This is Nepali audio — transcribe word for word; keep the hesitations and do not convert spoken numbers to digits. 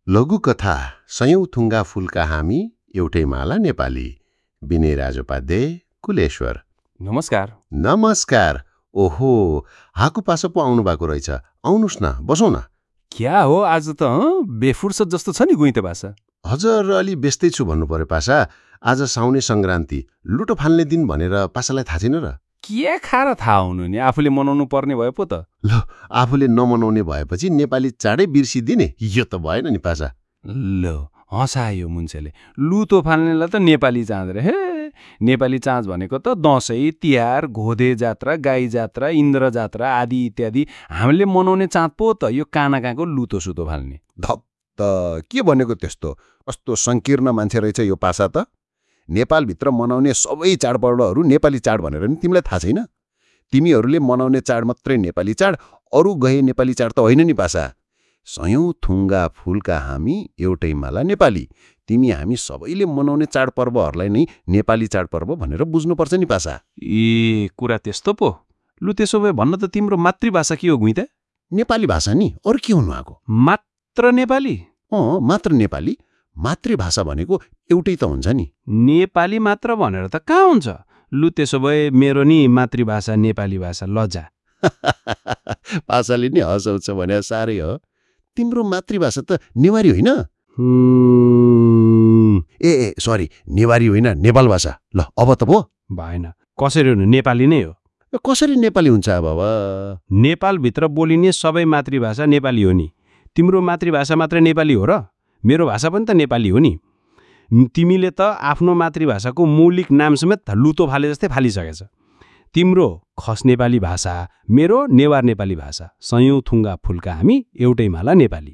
लघुकथा सयौं थुङ्गा फुलका हामी एउटै माला नेपाली। विनय राजोपाध्याय, कुलेश्वर। नमस्कार। नमस्कार। ओहो, हाकु पासो पो आउनु भएको रहेछ। आउनुस् न, बसौँ न। क्या हो आज त हँ? बेफुर्सद जस्तो छ नि गुइते पासा। हजुर, अलि व्यस्तै छु भन्नु पर्यो पासा। आज साउने सङ्क्रान्ति, लुटो फाल्ने दिन भनेर पासालाई थाहा छैन र? के खाएर थाहा हुनु नि, आफूले मनाउनु पर्ने भयो पो त। ल, आफूले नमनाउने भएपछि नेपाली चाडै बिर्सिदिने, यो त भएन नि पासा। ल, हँसायो मुन्छेले। लुतो फाल्नेलाई त नेपाली चाँद रे। हे, नेपाली चाँज भनेको त दसैँ, तिहार, घोदे जात्रा, गाई जात्रा, इन्द्र जात्रा आदि इत्यादि हामीले मनाउने चाँद पो त यो काना काँको लुतो सुतो फाल्ने। धप त के भनेको त्यस्तो? कस्तो सङ्कीर्ण मान्छे रहेछ यो पासा त। नेपालभित्र मनाउने सबै चाडपर्वहरू नेपाली चाड भनेर नि तिमीलाई थाहा छैन? तिमीहरूले मनाउने चाड मात्रै नेपाली चाड, अरू गए नेपाली चाड त होइन नि पासा। सयौं थुङ्गा फुलका हामी एउटै माला नेपाली। तिमी हामी सबैले मनाउने चाडपर्वहरूलाई नै नेपाली चाडपर्व भनेर बुझ्नुपर्छ नि पासा। ए, कुरा त्यस्तो पो। लु त्यसो भए भन्न त तिम्रो मातृभाषा के हो गुइते? नेपाली भाषा नि, अरू के हुनु आएको? मात्र नेपाली? अँ, मात्र नेपाली। मातृभाषा भनेको एउटै त हुन्छ नि। नेपाली मात्र भनेर त कहाँ हुन्छ? लु त्यसो भए मेरो नि मातृभाषा नेपाली भाषा लजा। पासाले नि हँसाउँछ भने साह्रै हो। तिम्रो मातृभाषा त नेवारी होइन? ए ए सरी, नेवारी होइन, नेपाल भाषा। ल अब त पो भएन। कसरी हुनु? नेपाली नै हो। कसरी नेपाली हुन्छ बाबा? नेपालभित्र बोलिने सबै मातृभाषा नेपाली हो नि। तिम्रो मातृभाषा मात्रै नेपाली हो र? मेरो भाषा पनि त नेपाली हो नि। तिमीले त आफ्नो मातृभाषाको मौलिक नाम समेत लुतो फाले जस्तै फालिसकेछ। तिम्रो खस नेपाली भाषा, मेरो नेवार नेपाली भाषा। सयौं थुङ्गा फुलका हामी एउटै माला नेपाली।